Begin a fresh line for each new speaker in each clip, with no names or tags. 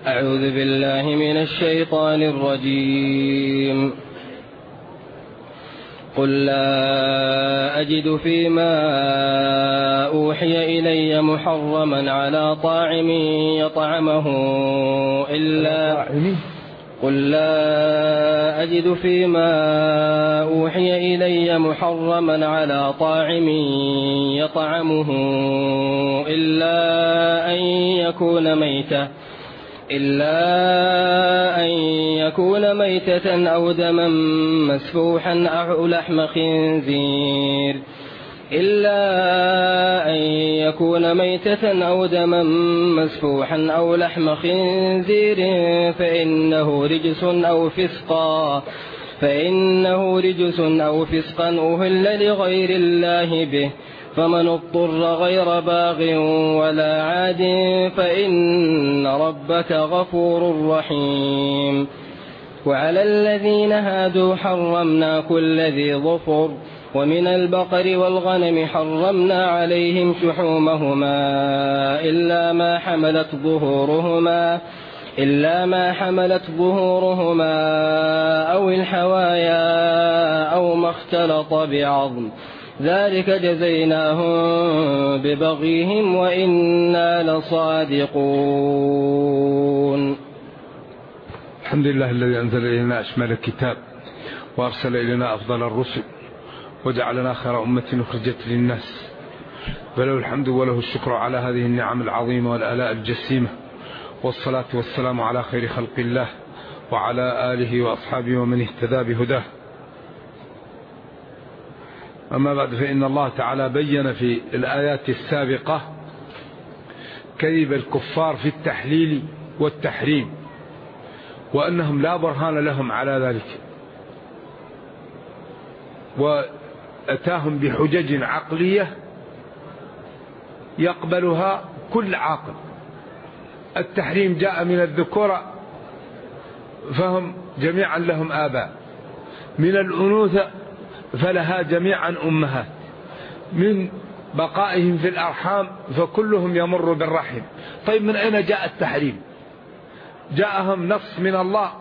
أعوذ بالله من الشيطان الرجيم. قل لا أجد فيما أوحي إلي محرما على طاعم يطعمه إلا قل لا أجد فيما أوحي إلي محرما على طاعم يطعمه إلا أن يكون ميتة أو دما مسفوحا أو لحم خنزير فإنه رجس أو فسقا أهل لغير الله به، فمن اضطر غير باغ ولا عاد فإن ربك غفور رحيم. وعلى الذين هادوا حرمنا كل ذي ظفر، ومن البقر والغنم حرمنا عليهم شحومهما إلا ما حملت ظهورهما أو الحوايا أو ما اختلط بعظم، ذلك جزيناهم ببغيهم وإنا لصادقون.
الحمد لله الذي أنزل إلينا أشمل الكتاب وأرسل إلينا أفضل الرسل وجعلنا خير أمة أخرجت للناس، فله الحمد وله الشكر على هذه النعم العظيمة والآلاء الجسيمة، والصلاة والسلام على خير خلق الله وعلى آله وأصحابه ومن اهتدى بهداه. أما بعد، فإن الله تعالى بين في الآيات السابقة كذب الكفار في التحليل والتحريم، وأنهم لا برهان لهم على ذلك، وأتاهم بحجج عقلية يقبلها كل عاقل. التحريم جاء من الذكورة فهم جميعا لهم آباء، من الأنوثة فلها جميعا أمهات، من بقائهم في الأرحام فكلهم يمر بالرحم. طيب من أين جاء التحريم؟ جاءهم نص من الله؟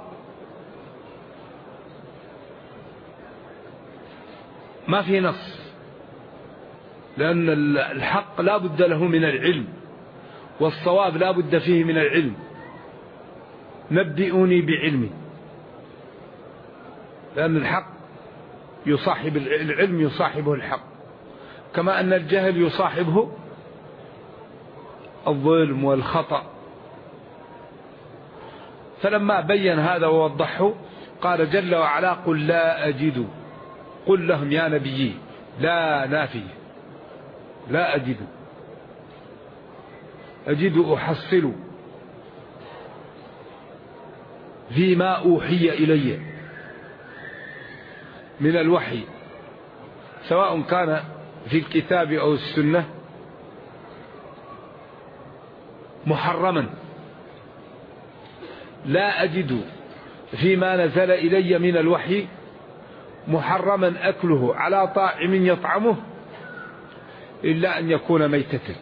ما في نص، لأن الحق لا بد له من العلم، والصواب لا بد فيه من العلم. نبئوني بعلمي، لأن الحق يصاحب العلم، يصاحبه الحق، كما أن الجهل يصاحبه الظلم والخطأ. فلما بين هذا ووضحه قال جل وعلا قل لا أجد، قل لهم يا نبي لا نافية، لا أجد أحصل فيما أوحي إلي من الوحي، سواء كان في الكتاب أو السنة، محرما. لا أجد فيما نزل إلي من الوحي محرما أكله على طاعم يطعمه إلا أن يكون ميتة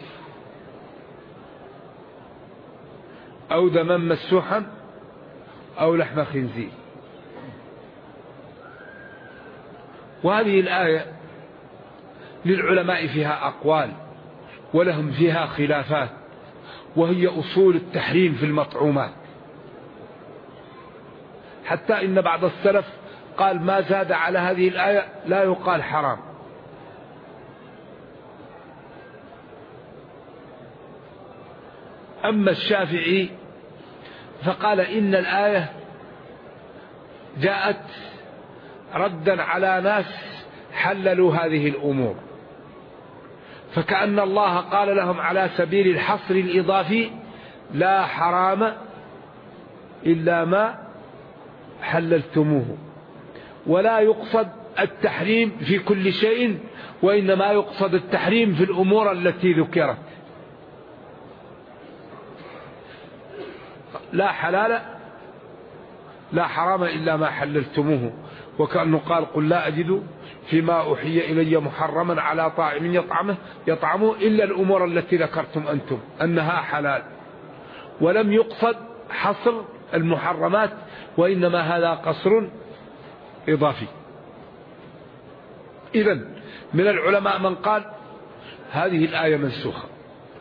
أو دما مسوحا أو لحم خنزير. وهذه الآية للعلماء فيها أقوال ولهم فيها خلافات، وهي أصول التحريم في المطعومات، حتى إن بعض السلف قال ما زاد على هذه الآية لا يقال حرام. أما الشافعي فقال إن الآية جاءت ردا على ناس حللوا هذه الأمور، فكأن الله قال لهم على سبيل الحصر الإضافي لا حرام إلا ما حللتموه، ولا يقصد التحريم في كل شيء، وإنما يقصد التحريم في الأمور التي ذكرت. لا حلال لا حرام إلا ما حللتموه، وكأنه قال قل لا أجد فيما أوحي إلي محرما على طاعم يطعمه إلا الأمور التي ذكرتم أنتم أنها حلال، ولم يقصد حصر المحرمات، وإنما هذا قصر إضافي. إذن من العلماء من قال هذه الآية منسوخة،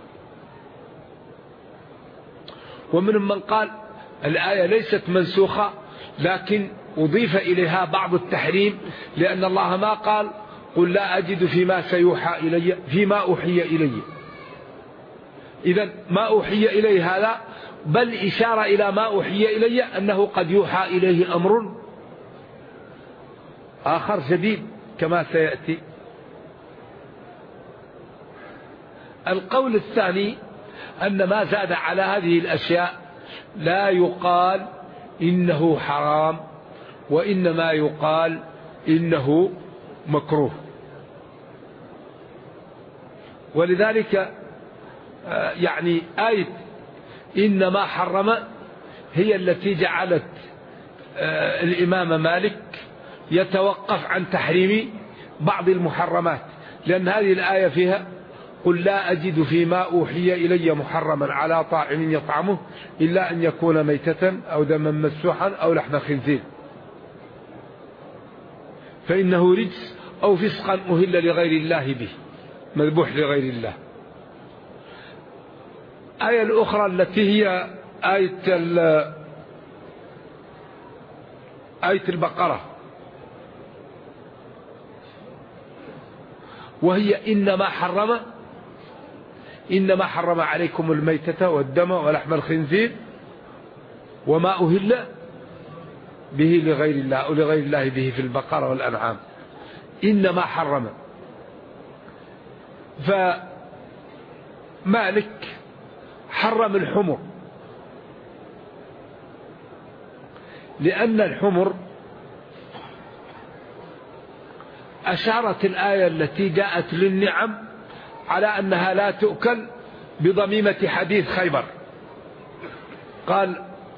ومنهم من قال الآية ليست منسوخة لكن أضيف إليها بعض التحريم، لأن الله ما قال قل لا أجد فيما سيوحى إلي فيما أوحي إلي. إذن ما أوحي إلي هذا بل إشارة إلى ما أوحي إلي أنه قد يوحى إليه أمر آخر جديد كما سيأتي. القول الثاني أن ما زاد على هذه الأشياء لا يقال إنه حرام، وإنما يقال إنه مكروه. ولذلك يعني آية إنما حرم هي التي جعلت الإمام مالك يتوقف عن تحريم بعض المحرمات، لأن هذه الآية فيها قل لا أجد فيما أوحي إلي محرما على طاعم يطعمه إلا أن يكون ميتة أو دما مسفوحا أو لحم خنزير فإنه رجس أو فسقا أهل لغير الله به، مذبوح لغير الله. آية الأخرى التي هي آية البقرة، وهي إنما حرم عليكم الميتة والدم ولحم الخنزير وما أهل به لغير الله أو لغير الله به في البقرة والأنعام. إنما حرم. فمالك حرم الحمر، لأن الحمر أشارت الآية التي جاءت للنعم على أنها لا تؤكل بضميمة حديث خيبر، قال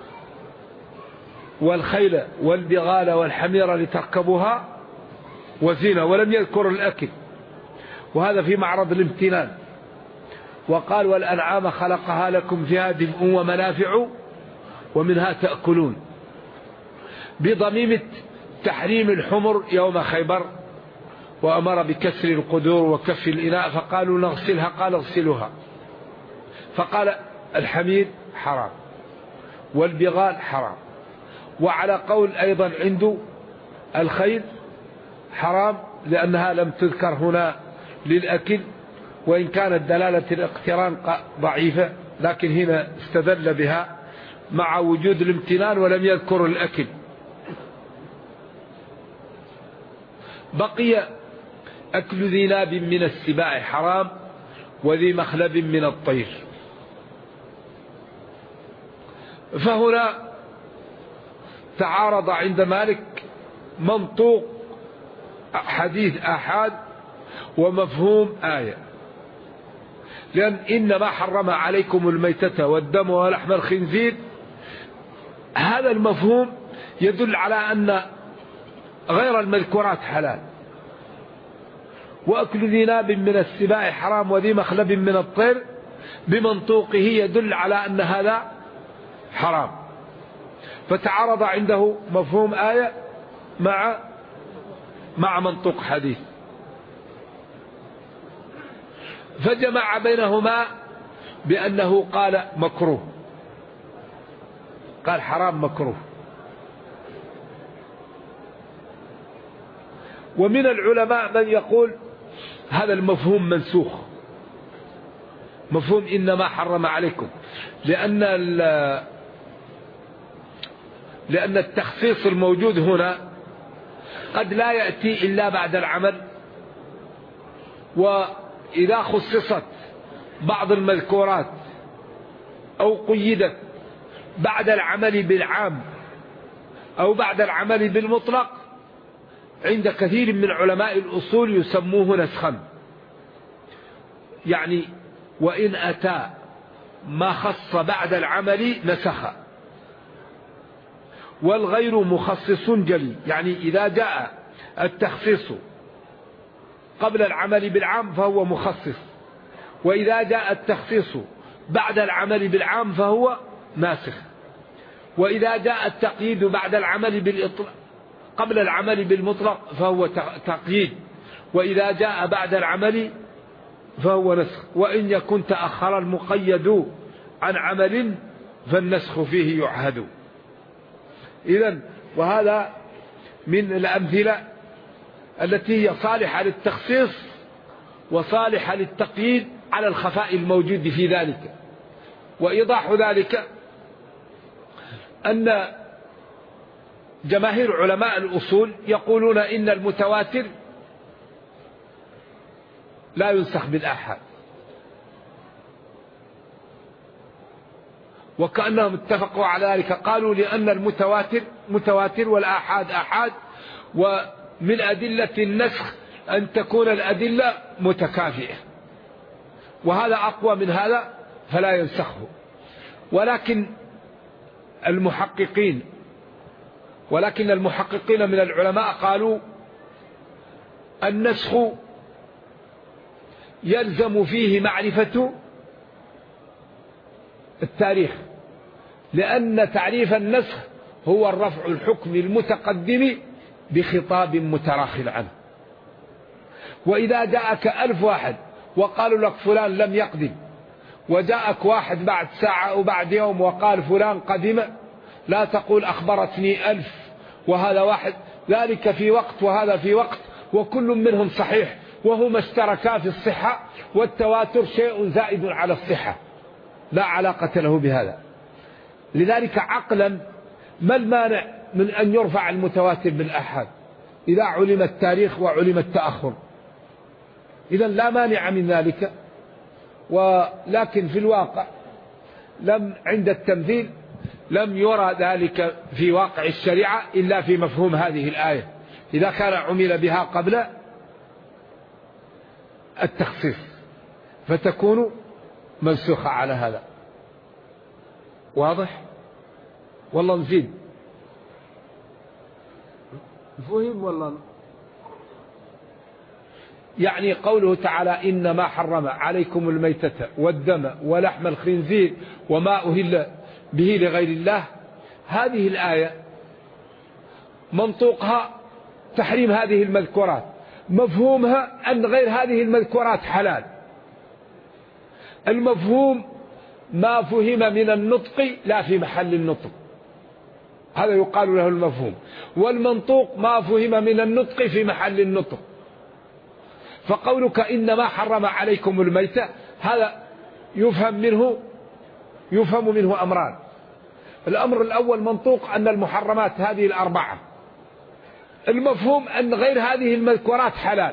والخيل والبغال والحمير لتركبوها وزينة، ولم يذكر الأكل، وهذا في معرض الامتنان. وقال والأنعام خلقها لكم فيها دفء ومنافع ومنها تأكلون، بضميمة تحريم الحمر يوم خيبر، وأمر بكسر القدور وكف الإناء، فقالوا نغسلها، قال اغسلوها، فقال الحمير حرام والبغال حرام. وعلى قول أيضا عنده الخيل حرام لأنها لم تذكر هنا للأكل، وإن كانت دلالة الاقتران ضعيفة، لكن هنا استدل بها مع وجود الامتنان ولم يذكر الأكل. بقي أكل ذي ناب من السباع حرام وذي مخلب من الطير. فهنا تعارض عند مالك منطوق حديث آحاد ومفهوم آية، لأن إنما حرم عليكم الميتة والدم ولحم الخنزير، هذا المفهوم يدل على أن غير المذكورات حلال، وأكل ذي ناب من السباع حرام وذي مخلب من الطير بمنطوقه يدل على أن هذا حرام. فتعارض عنده مفهوم آية مع منطوق حديث، فجمع بينهما بأنه قال مكروه، قال حرام مكروه. ومن العلماء من يقول هذا المفهوم منسوخ، مفهوم إنما حرم عليكم، لأن التخصيص الموجود هنا قد لا يأتي إلا بعد العمل، وإذا خصصت بعض المذكورات أو قيدت بعد العمل بالعام أو بعد العمل بالمطلق، عند كثير من علماء الأصول يسموه نسخا، يعني وإن أتى ما خص بعد العمل نسخ، والغير مخصص جلي، يعني إذا جاء التخصيص قبل العمل بالعام فهو مخصص، وإذا جاء التخصيص بعد العمل بالعام فهو ناسخ. وإذا جاء التقييد بعد العمل بالإطلاق قبل العمل بالمطلق فهو تقييد، وإذا جاء بعد العمل فهو نسخ. وإن يكن تأخر المقيد عن عمل فالنسخ فيه يعهد. إذن وهذا من الأمثلة التي هي صالحة للتخصيص وصالحة للتقييد على الخفاء الموجود في ذلك. وإيضاح ذلك أن جماهير علماء الأصول يقولون إن المتواتر لا ينسخ بالآحاد، وكأنهم اتفقوا على ذلك. قالوا لأن المتواتر متواتر والآحاد آحاد، ومن أدلة النسخ أن تكون الأدلة متكافئة، وهذا أقوى من هذا فلا ينسخه. ولكن المحققين من العلماء قالوا النسخ يلزم فيه معرفة التاريخ، لأن تعريف النسخ هو الرفع الحكم المتقدم بخطاب متراخٍ عنه. وإذا جاءك 1000 واحد وقالوا لك فلان لم يقدم، وجاءك واحد بعد ساعة أو بعد يوم وقال فلان قدم، لا تقول أخبرتني 1000 وهذا واحد، ذلك في وقت وهذا في وقت، وكل منهم صحيح، وهما اشتركا في الصحة، والتواتر شيء زائد على الصحة لا علاقة له بهذا. لذلك عقلا ما المانع من أن يرفع المتواتر بالآحاد إذا علم التاريخ وعلم التأخر؟ إذا لا مانع من ذلك. ولكن في الواقع عند التمثيل لم يرى ذلك في واقع الشريعة إلا في مفهوم هذه الآية، إذا كان عمل بها قبل التخصيص فتكون منسوخة على هذا. واضح؟ والله نزيد فهم والله. يعني قوله تعالى إنما حرم عليكم الميتة والدم ولحم الخنزير وما أهل به لغير الله، هذه الآية منطوقها تحريم هذه المذكورات، مفهومها أن غير هذه المذكورات حلال. المفهوم ما فهم من النطق لا في محل النطق، هذا يقال له المفهوم. والمنطوق ما فهم من النطق في محل النطق. فقولك إنما حرم عليكم الميتة، هذا يفهم منه أمران. الأمر الأول منطوق أن المحرمات هذه الأربعة، المفهوم أن غير هذه المذكورات حلال.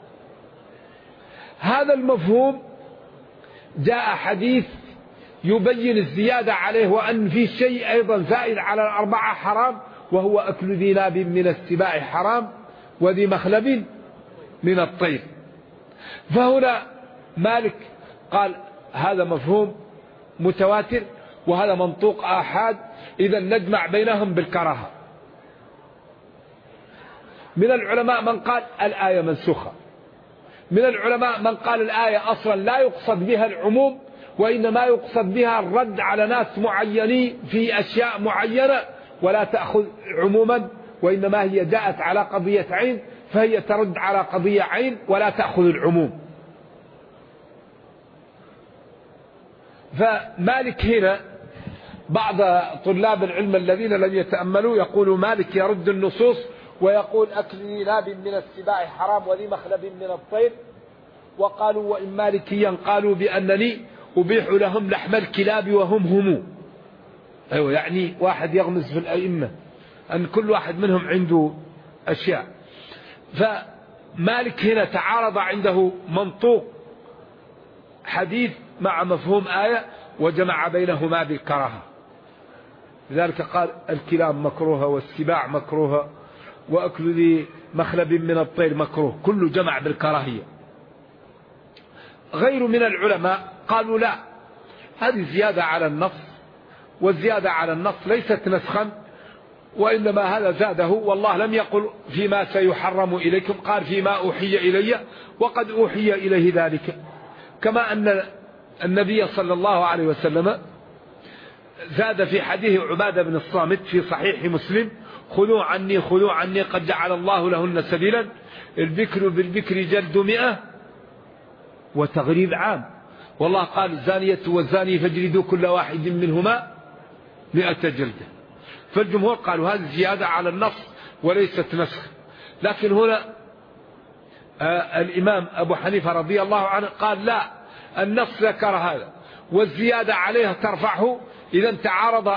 هذا المفهوم جاء حديث يبين الزيادة عليه، وأن في شيء أيضا زائد على الأربعة حرام، وهو أكل ذي ناب من السباع حرام وذي مخلب من الطير. فهنا مالك قال هذا مفهوم متواتر وهذا منطوق آحاد، إذا نجمع بينهم بالكراهة. من العلماء من قال الآية منسوخة، من العلماء من قال الآية أصلا لا يقصد بها العموم، وإنما يقصد بها الرد على ناس معينين في أشياء معينة، ولا تأخذ عموما، وإنما هي جاءت على قضية عين فهي ترد على قضية عين ولا تأخذ العموم. فمالك هنا بعض طلاب العلم الذين لم يتأملوا يقول مالك يرد النصوص ويقول أكل ذي ناب من السباع حرام وذي مخلب من الطير. وقالوا وإن مالكيا قالوا بأنني أبيح لهم لحم الكلاب وهم هم. أيوة، يعني واحد يغمز في الأئمة أن كل واحد منهم عنده أشياء. فمالك هنا تعارض عنده منطوق حديث مع مفهوم آية وجمع بينهما بالكراهة. لذلك قال الكلاب مكروهة والسباع مكروهة وأكل ذي مخلب من الطير مكروه، كله جمع بالكراهية. غير من العلماء قالوا لا، هذه زيادة على النص، والزيادة على النص ليست نسخا، وإنما هذا زاده، والله لم يقل فيما سيحرم إليكم، قال فيما أوحي إلي، وقد أوحي إليه ذلك. كما أن النبي صلى الله عليه وسلم زاد في حديث عبادة بن الصامت في صحيح مسلم: خذوا عني قد جعل الله لهن سبيلا، البكر بالبكر جلد 100 وتغريب عام. والله قال: الزانية والزاني فاجلدوا كل واحد منهما 100 جلدة. فالجمهور قالوا هذه زيادة على النص وليست نسخ. لكن هنا الإمام أبو حنيفة رضي الله عنه قال: لا، النص ذكر هذا والزيادة عليها ترفعه. إذا تعارض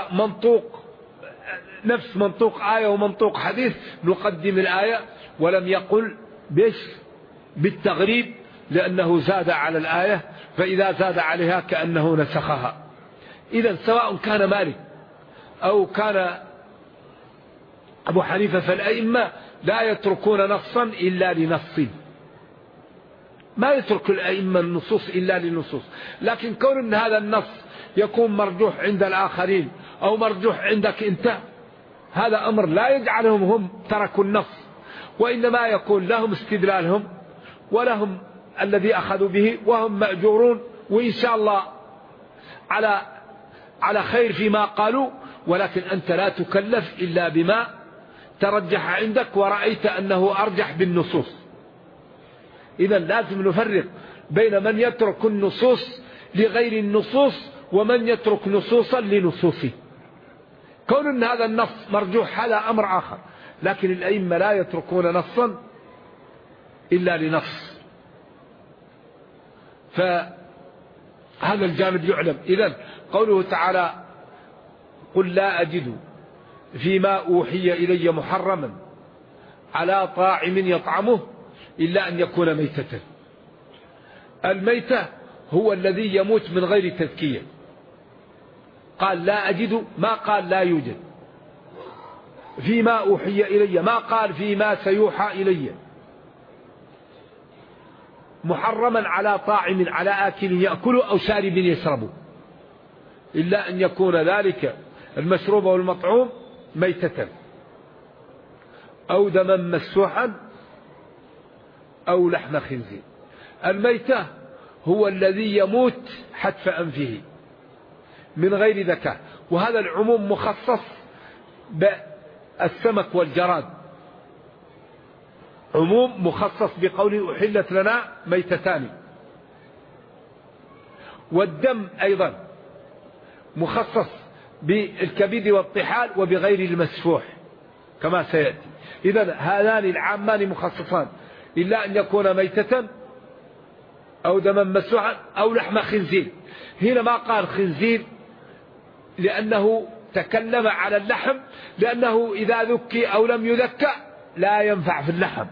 نفس منطوق آية ومنطوق حديث نقدم الآية، ولم يقل بالتغريب لأنه زاد على الآية، فإذا زاد عليها كأنه نسخها. إذا سواء كان مالك أو كان أبو حنيفة فالأئمة لا يتركون نصا إلا لنص، ما يترك الأئمة النصوص إلا للنصوص. لكن كون أن هذا النص يكون مرجوح عند الآخرين أو مرجوح عندك أنت، هذا أمر لا يجعلهم هم تركوا النص، وإنما يكون لهم استدلالهم ولهم الذي أخذوا به وهم مأجورون، وإن شاء الله على خير فيما قالوا. ولكن أنت لا تكلف إلا بما ترجح عندك ورأيت أنه أرجح بالنصوص. إذا لازم نفرق بين من يترك النصوص لغير النصوص ومن يترك نصوصا لنصوصه. كون أن هذا النص مرجوح هذا أمر آخر، لكن الأئمة لا يتركون نصا إلا لنص، فهذا الجانب يعلم. إذن قوله تعالى: قل لا أجد فيما أوحي إلي محرما على طاعم يطعمه إلا أن يكون ميتة. الميتة هو الذي يموت من غير تذكية. قال لا أجد، ما قال لا يوجد. فيما أوحي إلي، ما قال فيما سيوحى إلي. محرما على طاعم، على آكل يأكل أو شارب يشرب، إلا أن يكون ذلك المشروب والمطعوم ميتة أو دما مسفوحا أو لحم خنزير. الميتة هو الذي يموت حتف أنفه من غير ذكاء، وهذا العموم مخصص بالسمك والجراد، عموم مخصص بقوله أحلت لنا ميتتان. والدم أيضا مخصص بالكبد والطحال وبغير المسفوح كما سيأتي. إذن هذان العامان مخصصان، إلا أن يكون ميتة أو دما مسفوحا أو لحم خنزير. هنا ما قال خنزير لأنه تكلم على اللحم، لأنه إذا ذكي أو لم يذكى لا ينفع في اللحم،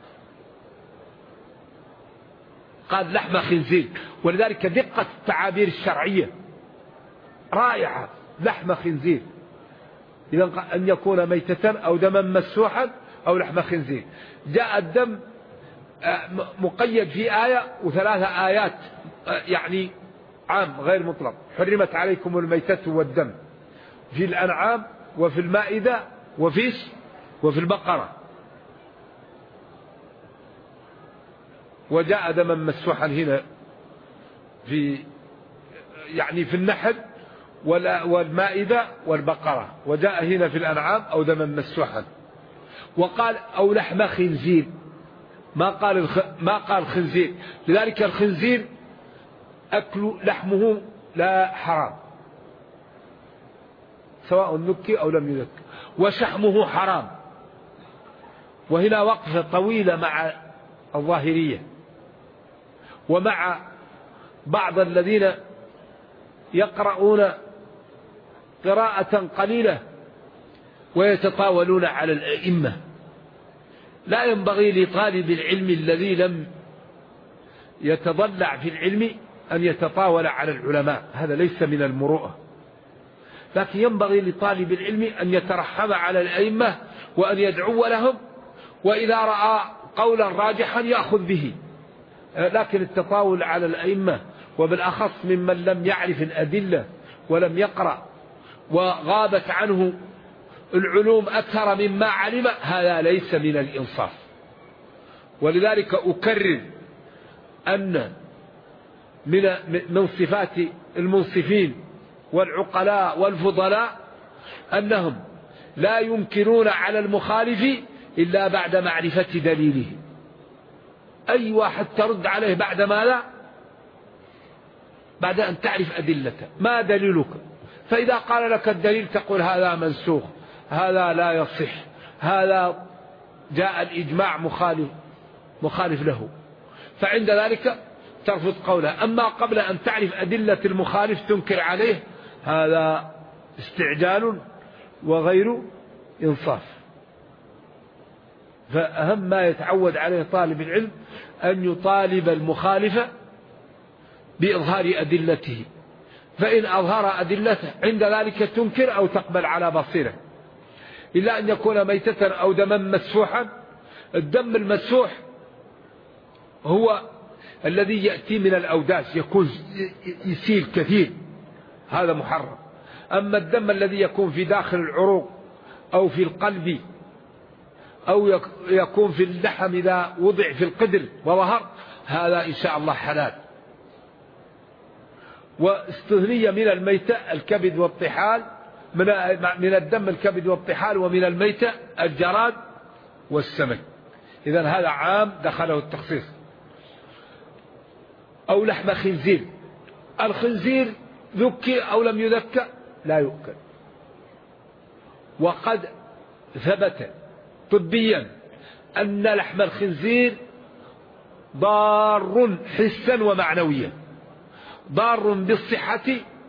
قال لحم خنزير. ولذلك دقة التعابير الشرعية رائعة. لحم خنزير، إذن أن يكون ميتة أو دما مسفوحا أو لحم خنزير. جاء الدم مقيد في آية وثلاثة آيات، يعني عام غير مطلق. حرمت عليكم الميتة والدم في الأنعام وفي المائدة وفي البقرة. وجاء دما مسفوحا هنا في النحل والمائدة والبقرة، وجاء هنا في الأنعام أو دما مسفوحا. وقال أو لحم خنزير، ما قال خنزير. لذلك الخنزير أكل لحمه لا حرام سواء نكي أو لم ينك، وشحمه حرام. وهنا وقفة طويلة مع الظاهرية ومع بعض الذين يقرؤون قراءة قليلة ويتطاولون على الأئمة. لا ينبغي لطالب العلم الذي لم يتضلع في العلم أن يتطاول على العلماء، هذا ليس من المروءة. لكن ينبغي لطالب العلم أن يترحم على الأئمة وأن يدعو لهم، وإذا رأى قولا راجحا يأخذ به. لكن التطاول على الأئمة وبالأخص ممن لم يعرف الأدلة ولم يقرأ وغابت عنه العلوم أكثر مما علم، هذا ليس من الإنصاف. ولذلك أكرر أن من صفات المنصفين والعقلاء والفضلاء أنهم لا ينكرون على المخالف إلا بعد معرفة دليله. أي واحد ترد عليه بعد ماذا؟ بعد أن تعرف أدلته. ما دليلك؟ فإذا قال لك الدليل تقول هذا منسوخ، هذا لا يصح، هذا جاء الإجماع مخالف له، فعند ذلك ترفض قوله. أما قبل أن تعرف أدلة المخالف تنكر عليه، هذا استعجال وغير إنصاف. فأهم ما يتعود عليه طالب العلم أن يطالب المخالف بإظهار أدلته، فإن أظهر أدلته عند ذلك تنكر أو تقبل على بصيرة، إلا أن يكون ميتة أو دما مسفوحا. الدم المسفوح هو الذي يأتي من الأوداس، يكون يسيل كثير، هذا محرم. أما الدم الذي يكون في داخل العروق أو في القلب أو يكون في اللحم إذا وضع في القدر وظهر، هذا إن شاء الله حلال. واستثني من الميتة الكبد والطحال، من الدم الكبد والطحال، ومن الميتة الجراد والسمك. إذن هذا عام دخله التخصيص. أو لحم خنزير، الخنزير ذكي أو لم يذكى لا يؤكل. وقد ثبت طبيا أن لحم الخنزير ضار حسا ومعنويا، ضار بالصحة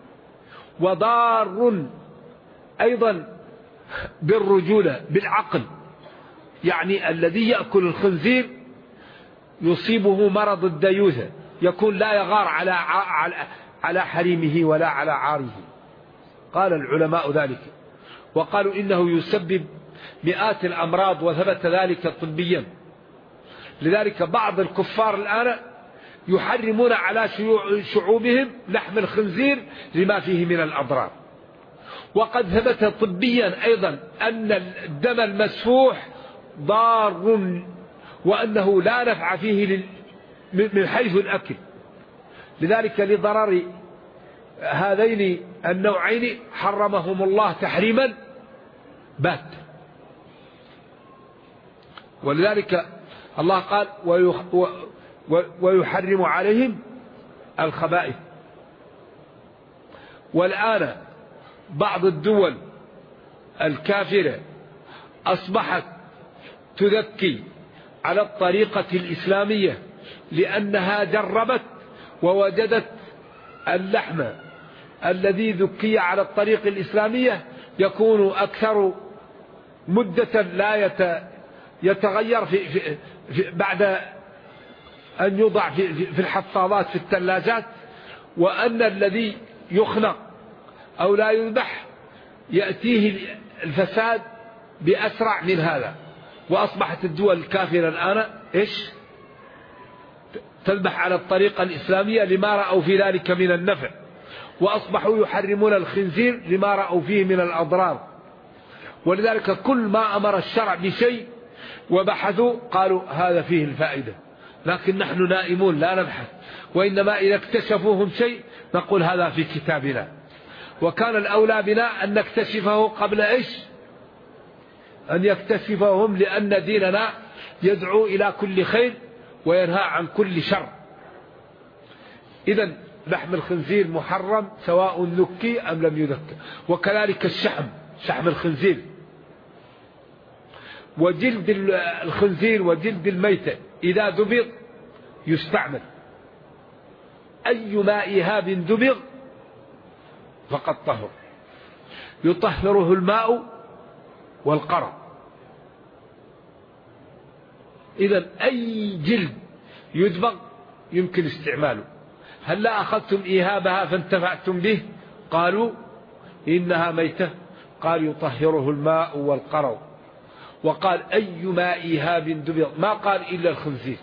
وضار أيضا بالرجولة بالعقل. يعني الذي يأكل الخنزير يصيبه مرض الديوثة، يكون لا يغار على حريمه ولا على عاره. قال العلماء ذلك، وقالوا إنه يسبب مئات الأمراض، وثبت ذلك طبيا. لذلك بعض الكفار الآن يحرمون على شعوبهم لحم الخنزير لما فيه من الأضرار. وقد ثبت طبيا أيضا أن الدم المسفوح ضار، وأنه لا نفع فيه من حيث الأكل. لذلك لضرر هذين النوعين حرمهم الله تحريما بات. ولذلك الله قال ويحرم عليهم الخبائث. والآن بعض الدول الكافرة أصبحت تذكي على الطريقة الإسلامية، لأنها جربت ووجدت اللحم الذي ذكي على الطريق الإسلامية يكون أكثر مدة لا يتغير بعد أن يوضع في الحفاظات في الثلاجات، وأن الذي يخنق أو لا يذبح يأتيه الفساد بأسرع من هذا. وأصبحت الدول الكافرة الآن تذبح على الطريقة الإسلامية لما رأوا في ذلك من النفع، وأصبحوا يحرمون الخنزير لما رأوا فيه من الأضرار. ولذلك كل ما أمر الشرع بشيء وبحثوا قالوا هذا فيه الفائدة، لكن نحن نائمون لا نبحث، وإنما إذا اكتشفوهم شيء نقول هذا في كتابنا. وكان الأولى بنا أن نكتشفه قبل أن يكتشفهم، لأن ديننا يدعو إلى كل خير وينهى عن كل شر. إذن لحم الخنزير محرم سواء ذكي أم لم يذكى. وكذلك شحم الخنزير وجلد الخنزير وجلد الميتة إذا دبغ يستعمل. أي ماء إهاب دبغ فقد طهر، يطهره الماء والقرى. إذن أي جلد يدبغ يمكن استعماله. هل لا أخذتم إيهابها فانتفعتم به؟ قالوا إنها ميتة، قال يطهره الماء والقرى. وقال أي ماء إيهاب دبغ، ما قال إلا الخنزير.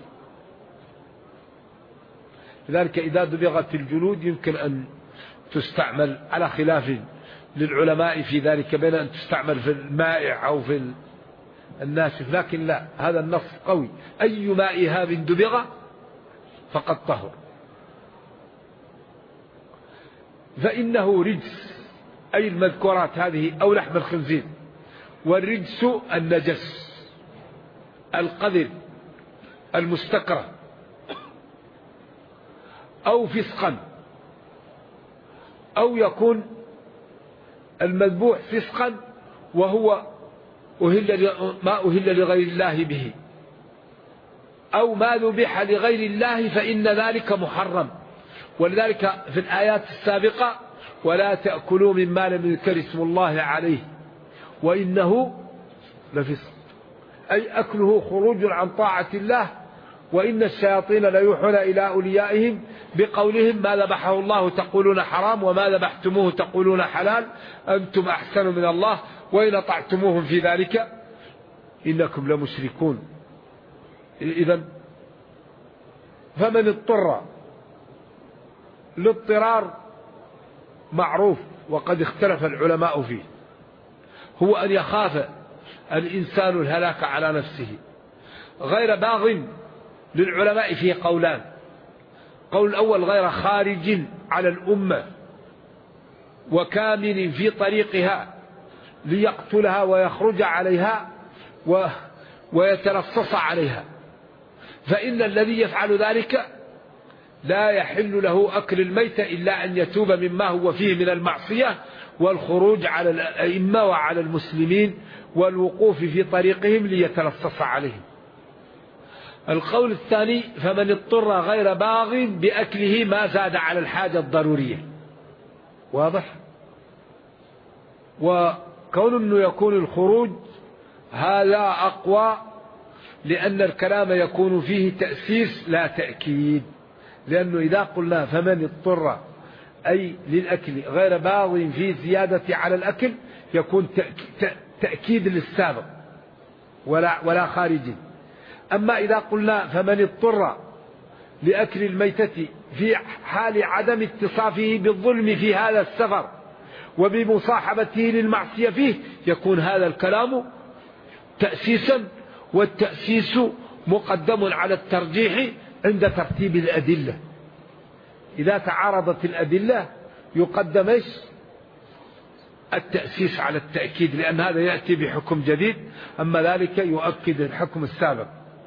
لذلك إذا دبغت الجلود يمكن أن تستعمل، على خلاف للعلماء في ذلك بين أن تستعمل في المائع أو في الناشف، لكن لا، هذا النص قوي، أي ماء إيهاب دبغ فقد طهر. فإنه رجس أي المذكورات هذه أو لحم الخنزير. والرجس النجس القذر المستكره أو فسقا، أو يكون المذبوح فسقا وهو ما أهل لغير الله به، أو ما ذبح لغير الله فإن ذلك محرم. ولذلك في الآيات السابقة ولا تأكلوا مما لم يذكر اسم الله عليه وإنه لفسق، أي أكله خروج عن طاعة الله. وإن الشياطين ليوحون إلى أوليائهم بقولهم ما ذبحه الله تقولون حرام وما ذبحتموه تقولون حلال أنتم أحسن من الله وإن أطعتموهم في ذلك إنكم لمشركون. إذن فمن اضطر، الاضطرار معروف وقد اختلف العلماء فيه، هو أن يخاف الإنسان الهلاك على نفسه غير باغ. للعلماء فيه قولان: قول الأول غير خارج على الأمة وكامن في طريقها ليقتلها ويخرج عليها ويتلصص عليها، فإن الذي يفعل ذلك لا يحل له أكل الميت إلا أن يتوب مما هو فيه من المعصية والخروج على الأئمة وعلى المسلمين والوقوف في طريقهم ليتلصص عليهم. القول الثاني: فمن اضطر غير باغ بأكله ما زاد على الحاجة الضرورية. واضح؟ وكون أنه يكون الخروج هذا أقوى، لأن الكلام يكون فيه تأسيس لا تأكيد، لأنه إذا قلنا فمن اضطر أي للأكل غير باغ في زيادة على الأكل يكون تأكيد للسابق ولا خارج. أما إذا قلنا فمن اضطر لأكل الميتة في حال عدم اتصافه بالظلم في هذا السفر وبمصاحبته للمعصية فيه، يكون هذا الكلام تأسيسا، والتأسيس مقدم على الترجيح عند ترتيب الأدلة. إذا تعارضت الأدلة يقدم التأسيس على التأكيد، لأن هذا يأتي بحكم جديد، أما ذلك يؤكد الحكم السابق.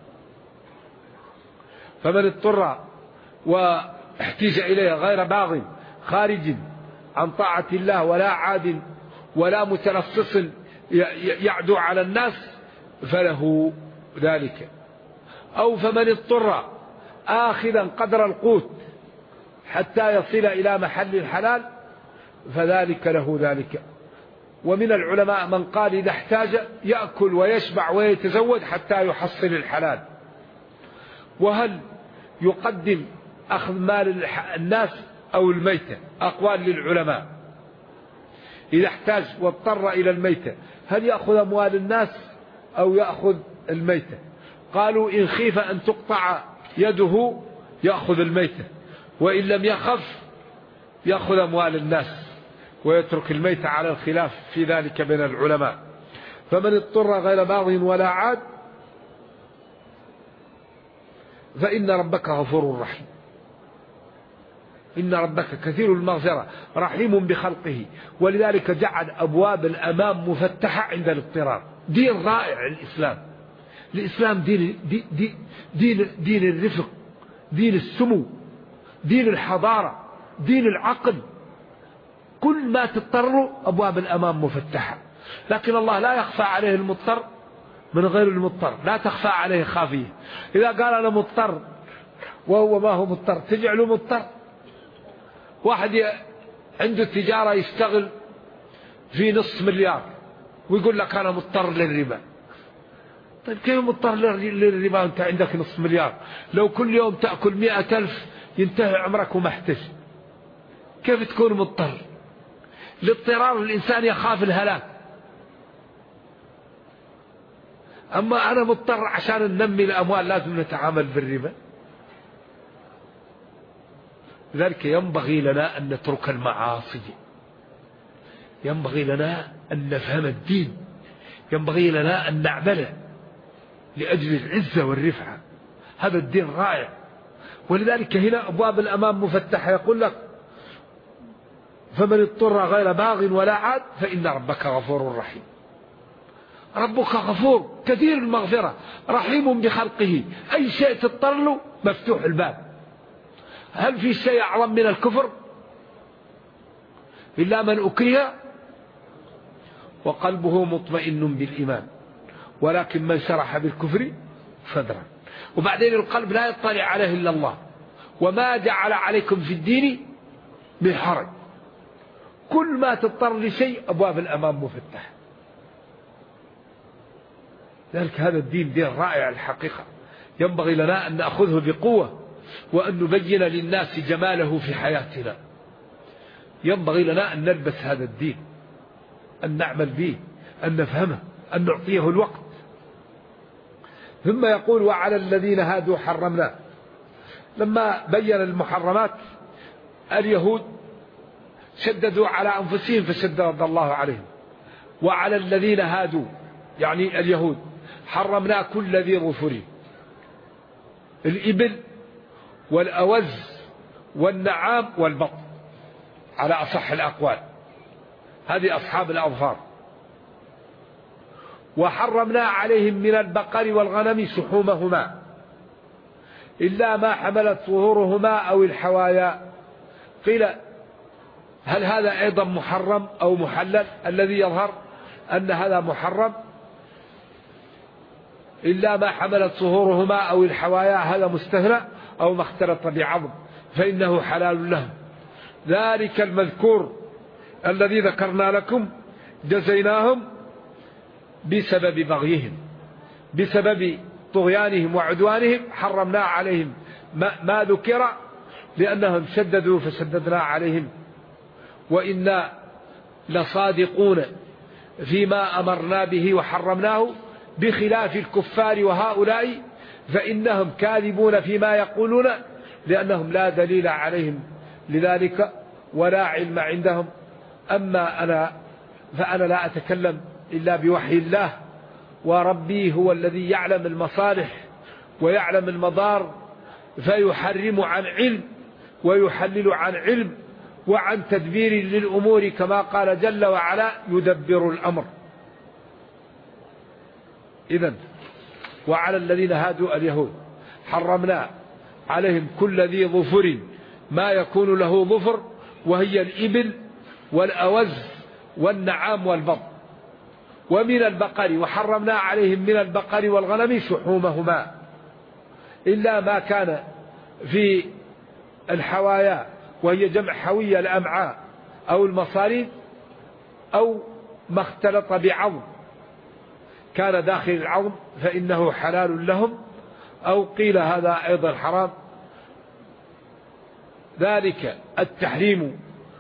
فمن اضطر واحتيج إليه غير باغ خارج عن طاعة الله ولا عاد ولا متلصص يعدو على الناس فله ذلك. أو فمن اضطر آخذا قدر القوت حتى يصل إلى محل الحلال فذلك له ذلك. ومن العلماء من قال إذا احتاج يأكل ويشبع ويتزود حتى يحصل الحلال. وهل يقدم أخذ مال الناس أو الميتة؟ أقوال للعلماء. إذا احتاج واضطر إلى الميتة هل يأخذ أموال الناس أو يأخذ الميتة؟ قالوا إن خيف أن تقطع يده يأخذ الميتة، وإن لم يخف يأخذ أموال الناس ويترك الميتة، على الخلاف في ذلك بين العلماء. فمن اضطر غير باغ ولا عاد فإن ربك غفور رحيم. إن ربك كثير المغفرة رحيم بخلقه. ولذلك جعل أبواب الأمام مفتحة عند الاضطرار. دين رائع الإسلام. الإسلام دين الرفق، دين السمو، دين الحضارة، دين العقل. كل ما تضطر أبواب الأمام مفتحة. لكن الله لا يخفى عليه المضطر من غير المضطر، لا تخفى عليه خافية. إذا قال أنا مضطر وهو ما هو مضطر تجعله مضطر. واحد عنده تجارة يشتغل في $500,000 ويقول لك أنا مضطر للربا. طيب كيف مضطر للربا أنت عندك $500,000؟ لو كل يوم تأكل 100,000 ينتهي عمرك وما احتج. كيف تكون مضطر؟ الاضطرار الإنسان يخاف الهلاك. أما أنا مضطر عشان ننمي الأموال لازم نتعامل بالربا. لذلك ينبغي لنا أن نترك المعاصي، ينبغي لنا أن نفهم الدين، ينبغي لنا أن نعمل لأجل العزة والرفعة. هذا الدين رائع. ولذلك هنا أبواب الأمام مفتحة. يقول لك فمن اضطر غير باغ ولا عاد فإن ربك غفور رحيم. ربك غفور كثير المغفرة رحيم بخلقه، أي شيء تضطر له مفتوح الباب. هل في شيء أعظم من الكفر؟ إلا من أكره وقلبه مطمئن بالإيمان، ولكن من شرح بالكفر صدرا. وبعدين القلب لا يطلع عليه إلا الله. وما جعل عليكم في الدين من حرج، كل ما تضطر لشيء أبواب الأمام مفتحة. ذلك هذا الدين دين رائع الحقيقة، ينبغي لنا أن نأخذه بقوة وأن نبين للناس جماله في حياتنا. ينبغي لنا أن نلبس هذا الدين، أن نعمل به، أن نفهمه، أن نعطيه الوقت. ثم يقول وعلى الذين هادوا حرمنا. لما بين المحرمات اليهود شددوا على أنفسهم فشدد الله عليهم. وعلى الذين هادوا يعني اليهود حرمنا كل ذي ظفر، الإبل والأوز والنعام والبط على أصح الأقوال، هذه أصحاب الأظفار. وحرمنا عليهم من البقر والغنم شحومهما إلا ما حملت ظهورهما أو الحوايا. قيل هل هذا أيضا محرم أو محلل؟ الذي يظهر أن هذا محرم، إلا ما حملت ظهورهما أو الحوايا هذا مستثنى، أو ما اختلط بعظم فإنه حلال لهم. ذلك المذكور الذي ذكرنا لكم جزيناهم بسبب بغيهم، بسبب طغيانهم وعدوانهم حرمنا عليهم ما ذكر لأنهم شددوا فشددنا عليهم. وإنا لصادقون فيما أمرنا به وحرمناه بخلاف الكفار وهؤلاء فإنهم كاذبون فيما يقولون لأنهم لا دليل عليهم لذلك ولا علم عندهم. أما أنا فأنا لا أتكلم إلا بوحي الله، وربي هو الذي يعلم المصالح ويعلم المضار، فيحرم عن علم ويحلل عن علم وعن تدبير للأمور كما قال جل وعلا يدبر الأمر. إذن وعلى الذين هادوا اليهود حرمنا عليهم كل ذي ظفر ما يكون له ظفر، وهي الإبل والأوز والنعام والبط. ومن البقر وحرمنا عليهم من البقر والغنم شحومهما إلا ما كان في الحوايا وهي جمع حوية الأمعاء أو المصاريف أو ما اختلط بعظم كان داخل العظم فإنه حلال لهم، أو قيل هذا أيضا حرام. ذلك التحريم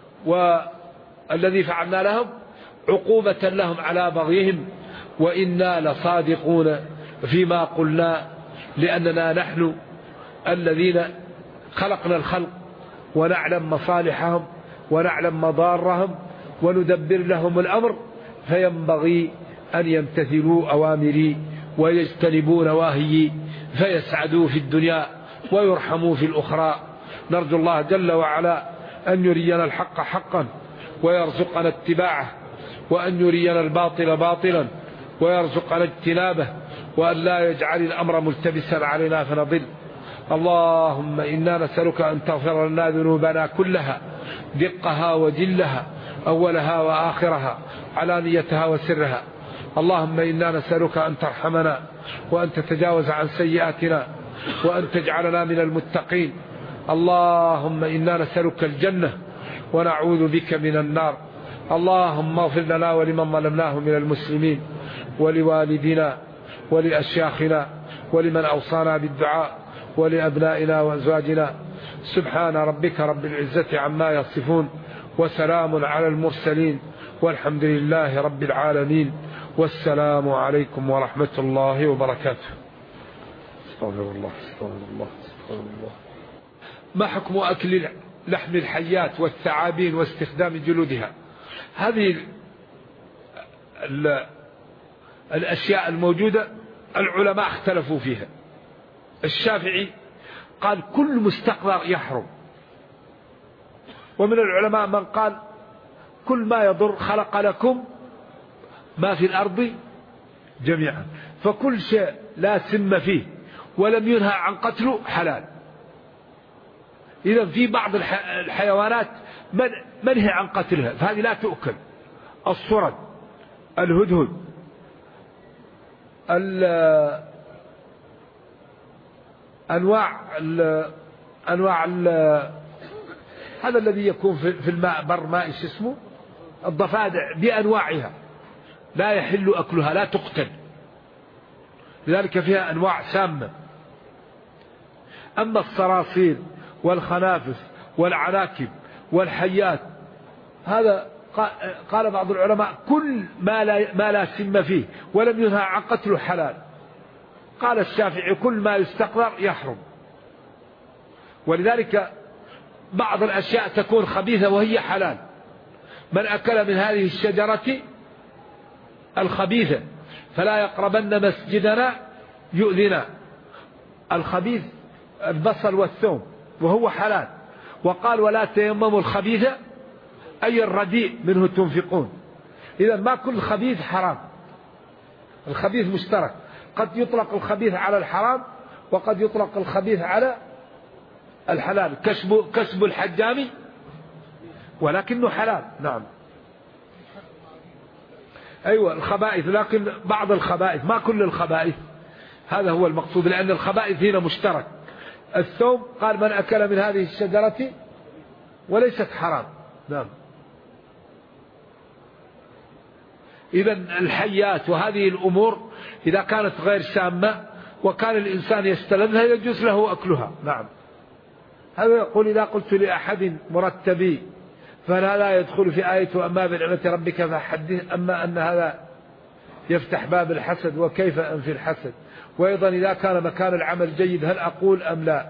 والذي فعلنا لهم عقوبة لهم على بغيهم، وإنا لصادقون فيما قلنا لأننا نحن الذين خلقنا الخلق ونعلم مصالحهم ونعلم مضارهم وندبر لهم الأمر، فينبغي أن يمتثلوا أوامري ويجتنبوا نواهيي فيسعدوا في الدنيا ويرحموا في الأخرى. نرجو الله جل وعلا أن يرينا الحق حقا ويرزقنا اتباعه، وأن يرينا الباطل باطلا ويرزقنا اجتنابه، وأن لا يجعل الأمر ملتبسا علينا فنضل. اللهم إنا نسألك أن تغفر لنا ذنوبنا كلها دقها وجلها أولها وآخرها علانيتها وسرها. اللهم إنا نسألك أن ترحمنا وأن تتجاوز عن سيئاتنا وأن تجعلنا من المتقين. اللهم إنا نسألك الجنة ونعوذ بك من النار. اللهم اغفر لنا ولمن ظلمناه من المسلمين ولوالدنا ولأشياخنا ولمن أوصانا بالدعاء ولأبنائنا وأزواجنا. سبحان ربك رب العزة عما يصفون وسلام على المرسلين والحمد لله رب العالمين. والسلام عليكم ورحمة الله وبركاته. استغفر الله استغفر الله استغفر الله. ما حكم أكل لحم الحيات والثعابين واستخدام جلودها؟ هذه الأشياء الموجودة العلماء اختلفوا فيها. الشافعي قال كل مستقذر يحرم، ومن العلماء من قال كل ما يضر خلق لكم ما في الأرض جميعا، فكل شيء لا سم فيه ولم ينهى عن قتله حلال. إذا في بعض الحيوانات منهي عن قتلها، فهذه لا تؤكل. الصرد، الهدهد، أنواع هذا الذي يكون في الماء بر ماء اسمه الضفادع بأنواعها لا يحل أكلها، لا تقتل، لذلك فيها أنواع سامة. أما الصراصير والخنافس والعناكب والحيات، هذا قال بعض العلماء كل ما لا سم فيه ولم ينهى عن قتله حلال. قال الشافعي كل ما يستقذر يحرم. ولذلك بعض الأشياء تكون خبيثة وهي حلال. من أكل من هذه الشجرة الخبيثة فلا يقربن مسجدنا يؤذنا. الخبيث البصل والثوم وهو حلال. وقال ولا تيمموا الخبيثة أي الرديء منه تنفقون. إذا ما كل خبيث حرام، الخبيث مشترك، قد يطلق الخبيث على الحرام وقد يطلق الخبيث على الحلال، كسب الحجام ولكنه حلال. نعم أيوة الخبائث، لكن بعض الخبائث ما كل الخبائث، هذا هو المقصود، لأن الخبائث هنا مشترك. الثوم قال من أكل من هذه الشجرة وليست حرام. نعم. إذا الحيات وهذه الأمور إذا كانت غير سامة وكان الإنسان يستلذها يجوز له أكلها. نعم. هذا يقول إذا قلت لأحد مرتبي فلا لا يدخل في آية أما بنعمة ربك فحدث، أما أن هذا يفتح باب الحسد وكيف أنفي الحسد، وأيضا إذا كان مكان العمل جيد هل أقول أم لا.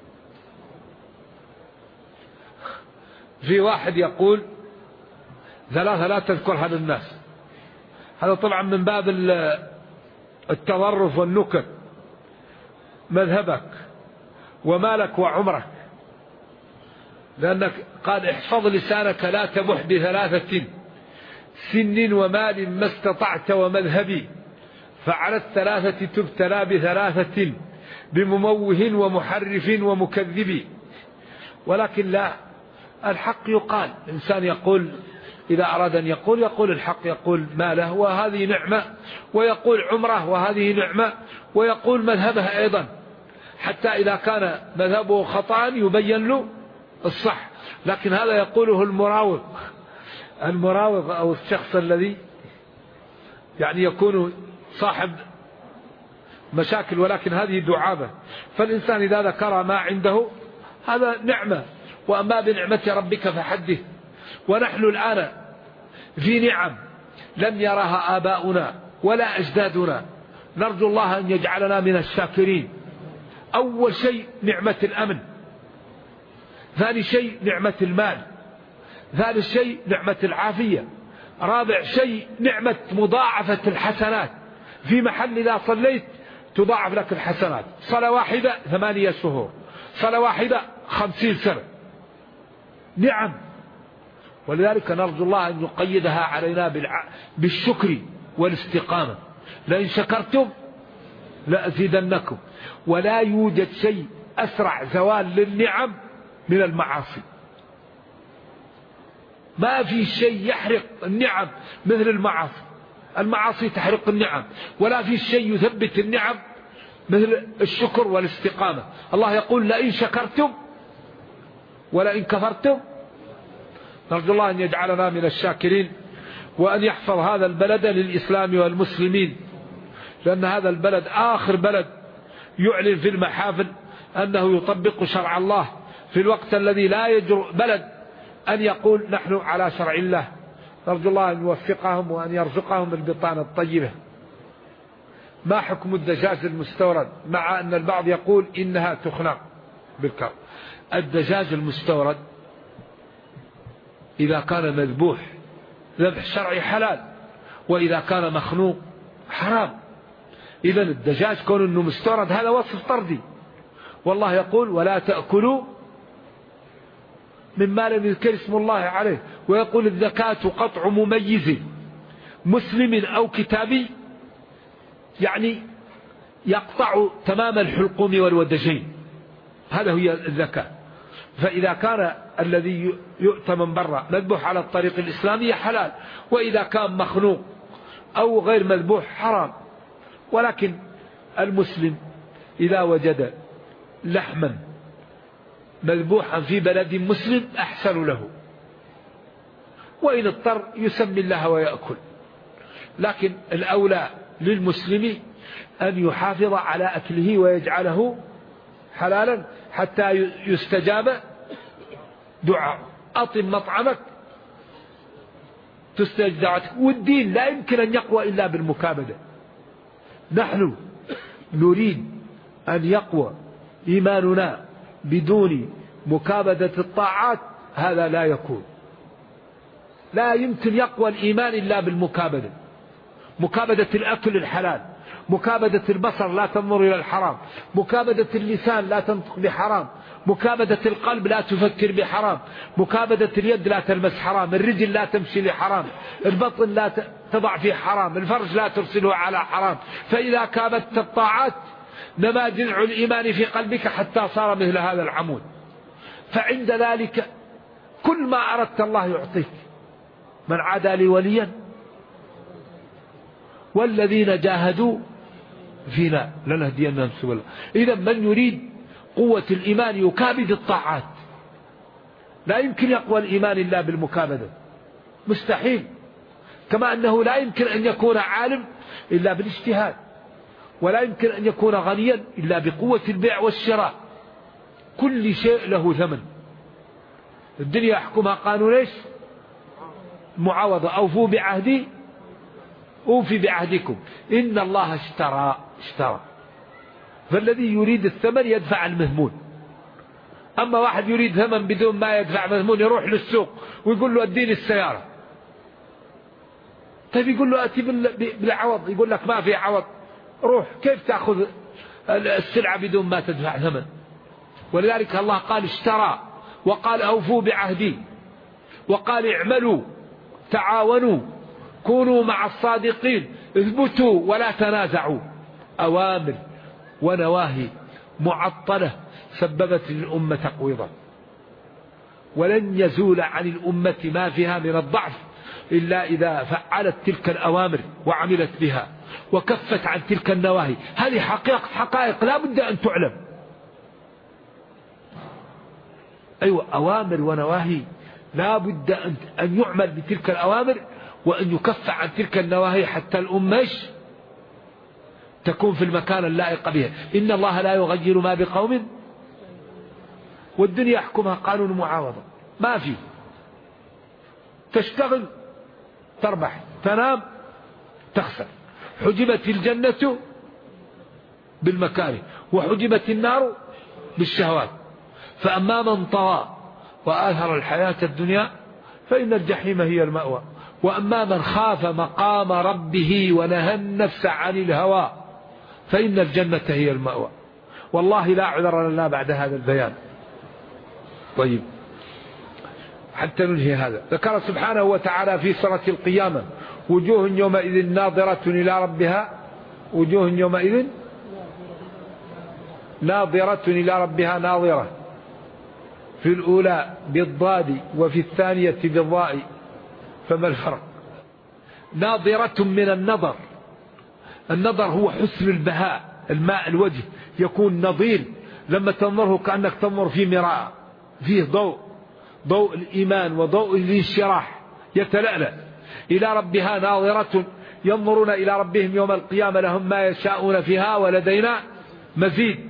في واحد يقول ثلاثة لا تذكرها للناس، هذا طبعا من باب التظرف والنكت. مذهبك ومالك وعمرك، لأنك قال احفظ لسانك لا تبح بثلاثة سن ومال ما استطعت ومذهبي، فعلى الثلاثة تبتلى بثلاثة بمموه ومحرف ومكذب. ولكن لا، الحق يقال، الإنسان يقول إذا أراد أن يقول الحق، يقول ماله وهذه نعمة، ويقول عمره وهذه نعمة، ويقول مذهبه أيضا، حتى إذا كان مذهبه خطأ يبين له الصح. لكن هذا يقوله المراوغ أو الشخص الذي يعني يكون صاحب مشاكل، ولكن هذه دعابة. فالإنسان إذا ذكر ما عنده هذا نعمة، وأما بنعمة ربك فحدث. ونحن الآن في نعم لم يرها آباؤنا ولا أجدادنا، نرجو الله أن يجعلنا من الشاكرين. أول شيء نعمة الأمن، ثاني شيء نعمة المال، ثالث شيء نعمة العافية، رابع شيء نعمة مضاعفة الحسنات. في محل إذا صليت تضاعف لك الحسنات، صلاة واحدة 8 شهور، صلاة واحدة 50 سنة، نعم. ولذلك نرجو الله أن يقيدها علينا بالشكر والاستقامة. لئن شكرتم لأزيدنكم. ولا يوجد شيء أسرع زوال للنعم من المعاصي. ما في شيء يحرق النعم مثل المعاصي. المعاصي تحرق النعم، ولا في شيء يثبت النعم مثل الشكر والاستقامة. الله يقول لئن شكرتم ولئن كفرتم. نرجو الله أن يجعلنا من الشاكرين، وأن يحفظ هذا البلد للإسلام والمسلمين، لأن هذا البلد آخر بلد يعلن في المحافل أنه يطبق شرع الله في الوقت الذي لا يجرؤ بلد أن يقول نحن على شرع الله. نرجو الله أن يوفقهم وأن يرزقهم البطانة الطيبة. ما حكم الدجاج المستورد، مع أن البعض يقول إنها تخنق بالكر؟ الدجاج المستورد إذا كان مذبوح ذبح شرعي حلال، وإذا كان مخنوق حرام. إذا الدجاج كون أنه مستورد هذا وصف طردي، والله يقول ولا تأكلوا مما لم يذكر اسم الله عليه، ويقول الزكاة قطع مميز مسلم أو كتابي، يعني يقطع تمام الحلقوم والودجين، هذا هي الزكاة. فإذا كان الذي يؤتى من برا مذبوح على الطريق الإسلامي حلال، وإذا كان مخنوق أو غير مذبوح حرام. ولكن المسلم إذا وجد لحما مذبوحا في بلد مسلم أحسن له، وإن اضطر يسمي الله ويأكل. لكن الأولى للمسلم أن يحافظ على أكله ويجعله حلالا حتى يستجاب دعاء. أطم مطعمك تستجب دعوتك. والدين لا يمكن أن يقوى إلا بالمكابدة. نحن نريد أن يقوى إيماننا بدون مكابدة الطاعات، هذا لا يكون. لا يمكن يقوى الإيمان إلا بالمكابدة. مكابدة الأكل الحلال، مكابدة البصر لا تنظر إلى الحرام، مكابدة اللسان لا تنطق بحرام، مكابدة القلب لا تفكر بحرام، مكابدة اليد لا تلمس حرام، الرجل لا تمشي لحرام، البطن لا تضع فيه حرام، الفرج لا ترسله على حرام. فإذا كابدت الطاعات نما جذع الإيمان في قلبك حتى صار مثل هذا العمود. فعند ذلك كل ما أردت الله يعطيك. من عادى لي وليا والذين جاهدوا فينا لنهدينهم سبلنا. إذا من يريد قوة الإيمان يكابد الطاعات. لا يمكن يقوى الإيمان إلا بالمكابدة، مستحيل. كما أنه لا يمكن أن يكون عالم إلا بالاجتهاد، ولا يمكن أن يكون غنيا إلا بقوة البيع والشراء. كل شيء له ثمن. الدنيا يحكمها قانون ايش؟ معاوضة. أوفوا بعهدي أوفي بعهدكم إن الله اشترى. فالذي يريد الثمن يدفع المذمون. أما واحد يريد ثمن بدون ما يدفع مذمون يروح للسوق ويقول له اديني السيارة. طيب يقول له أتي بالعوض، يقول لك ما في عوض. روح، كيف تأخذ السلعة بدون ما تدفع ثمن؟ ولذلك الله قال اشترى، وقال أوفوا بعهدي، وقال اعملوا تعاونوا كونوا مع الصادقين اثبتوا ولا تنازعوا. أوامر ونواهي معطلة سببت للأمة تقويضا، ولن يزول عن الأمة ما فيها من الضعف إلا إذا فعلت تلك الأوامر وعملت بها وكفت عن تلك النواهي. هذه حقائق لا بد أن تعلم. أيوة، أوامر ونواهي لا بد أن يعمل بتلك الأوامر وأن يكف عن تلك النواهي حتى الأمة تكون في المكان اللائق بها. إن الله لا يغير ما بقوم والدنيا يحكمها قانون معاوضة. ما في تشتغل تربح، تنام تخسر. حجبت الجنة بالمكاره وحجبت النار بالشهوات. فأما من طغى وآثر الحياة الدنيا فإن الجحيم هي المأوى. وأما من خاف مقام ربه ونهى النفس عن الهوى فإن الجنة هي المأوى. والله لا عذر لنا بعد هذا البيان. طيب، حتى ننهي هذا، ذكر سبحانه وتعالى في سورة القيامة وجوه يومئذ ناظرة إلى ربها، وجوه يومئذ ناظرة إلى ربها ناظرة، في الأولى بالضاد وفي الثانية بالضاء، فما الفرق؟ ناظرة من النظر. النظر هو حسن البهاء، الماء الوجه يكون نظير لما تنظره كأنك تنظر في مراء فيه ضوء الإيمان وضوء الانشراح يتلألأ. إلى ربها ناظرة، ينظرون إلى ربهم يوم القيامة لهم ما يشاءون فيها ولدينا مزيد.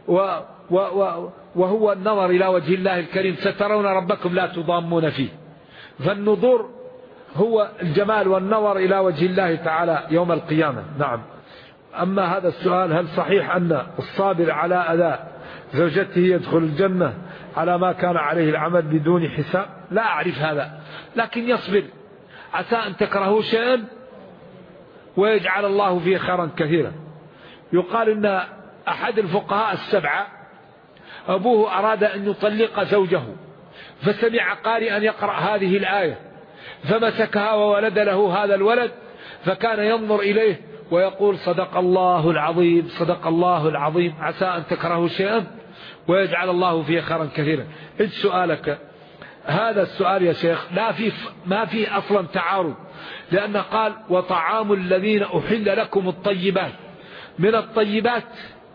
وهو النظر إلى وجه الله الكريم، سترون ربكم لا تضامون فيه. فالنظور هو الجمال والنظر إلى وجه الله تعالى يوم القيامة. نعم. أما هذا السؤال، هل صحيح أن الصابر على أذى زوجته يدخل الجنة على ما كان عليه العمل بدون حساب؟ لا أعرف هذا، لكن يصبر، عسى أن تكرهوا شيئا ويجعل الله فيه خيرا كثيرا. يقال إن أحد الفقهاء السبعة أبوه أراد أن يطلق زوجه، فسمع قارئا يقرأ هذه الآية فمسكها وولد له هذا الولد، فكان ينظر إليه ويقول صدق الله العظيم صدق الله العظيم، عسى أن تكرهوا شيئا ويجعل الله فيه خيرا كثيرا. إذ سؤالك هذا السؤال يا شيخ ما في أصلا تعارض، لأن قال وطعام الذين أحل لكم الطيبات، من الطيبات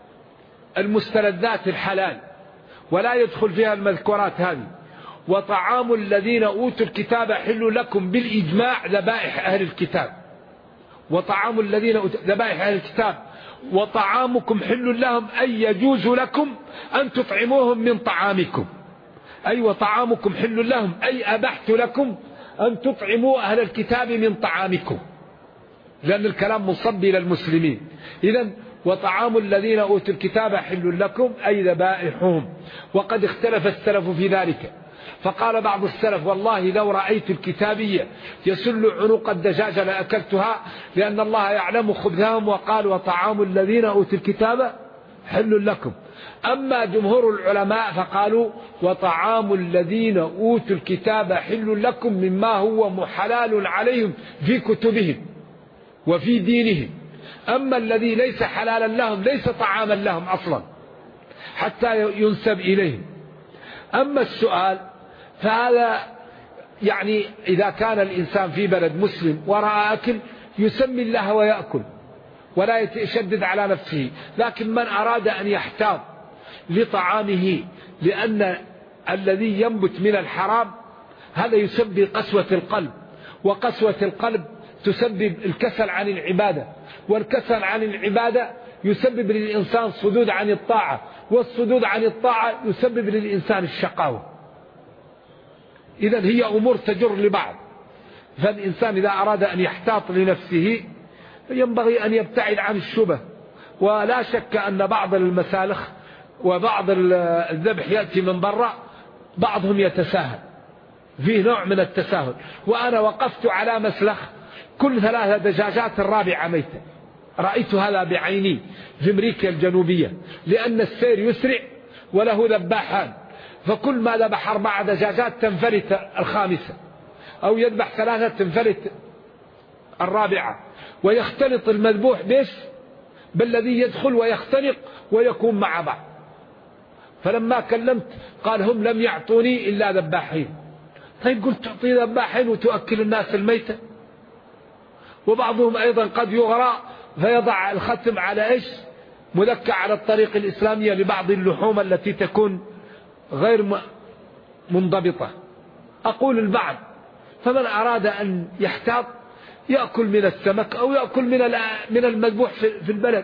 المستلذات الحلال ولا يدخل فيها المذكورات هذه. وطعام الذين أوتوا الكتاب حل لكم بالإجماع ذبائح أهل الكتاب، وطعام الذين أوتوا ذبائح أهل الكتاب وطعامكم حل لهم، أي يجوز لكم أن تطعموهم من طعامكم، أي وطعامكم حل لهم أي أبحت لكم أن تطعموا أهل الكتاب من طعامكم، لأن الكلام مصب إلى المسلمين. إذن وطعام الذين أوتوا الكتاب حل لكم أي ذبائحهم. وقد اختلف السلف في ذلك، فقال بعض السلف والله لو رأيت الكتابية يسل عنق الدجاجة لأكلتها، لأن الله يعلم خبثهم، وقال وطعام الذين أوتوا الكتاب حل لكم. أما جمهور العلماء فقالوا وطعام الذين أوتوا الكتاب حل لكم مما هو محلال عليهم في كتبهم وفي دينهم، أما الذي ليس حلالا لهم ليس طعاما لهم أصلا حتى ينسب إليهم. أما السؤال فهذا يعني إذا كان الإنسان في بلد مسلم ورأى أكل يسمي الله ويأكل ولا يتشدد على نفسه، لكن من أراد أن يحتاط لطعامه لأن الذي ينبت من الحرام هذا يسبب قسوة القلب، وقسوة القلب تسبب الكسل عن العبادة، والكسل عن العبادة يسبب للإنسان صدود عن الطاعة، والصدود عن الطاعة يسبب للإنسان الشقاوة. إذن هي أمور تجر لبعض، فالإنسان إذا أراد أن يحتاط لنفسه ينبغي أن يبتعد عن الشبه. ولا شك أن بعض المسالخ وبعض الذبح يأتي من برا، بعضهم يتساهل، فيه نوع من التساهل. وأنا وقفت على مسلخ كل 3 دجاجات الرابعة ميتة، رأيت هذا بعيني في أمريكا الجنوبية، لأن السير يسرع وله ذباحان، فكل ما ذبح 4 دجاجات تنفلت الخامسة، أو يذبح 3 تنفلت الرابعة، ويختلط المذبوح بالذي يدخل ويختنق ويكون مع بعض. فلما كلمت قال هم لم يعطوني إلا ذباحين. طيب قلت تعطي ذباحين وتؤكل الناس الميتة؟ وبعضهم أيضا قد يغرى فيضع الختم على مذكى على الطريق الإسلامية لبعض اللحوم التي تكون غير منضبطة. أقول البعض، فمن أراد أن يحتاط يأكل من السمك أو يأكل من المذبوح في البلد.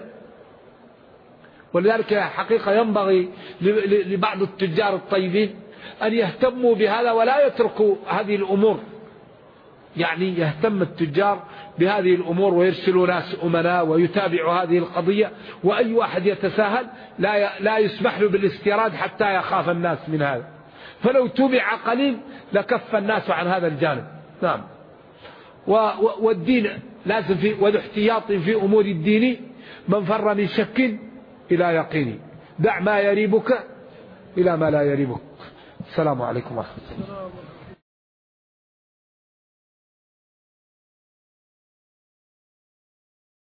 ولذلك حقيقة ينبغي لبعض التجار الطيبين أن يهتموا بهذا ولا يتركوا هذه الأمور، يعني يهتم التجار بهذه الأمور ويرسلوا ناس أمناء ويتابعوا هذه القضية، وأي واحد يتساهل لا يسمح له بالاستيراد حتى يخاف الناس من هذا. فلو تبع قليل لكف الناس عن هذا الجانب. نعم. والدين لازم فيه والاحتياط في أمور الدين، من فر من شك إلى يقين، دع ما يريبك إلى ما لا يريبك. السلام عليكم ورحمة الله.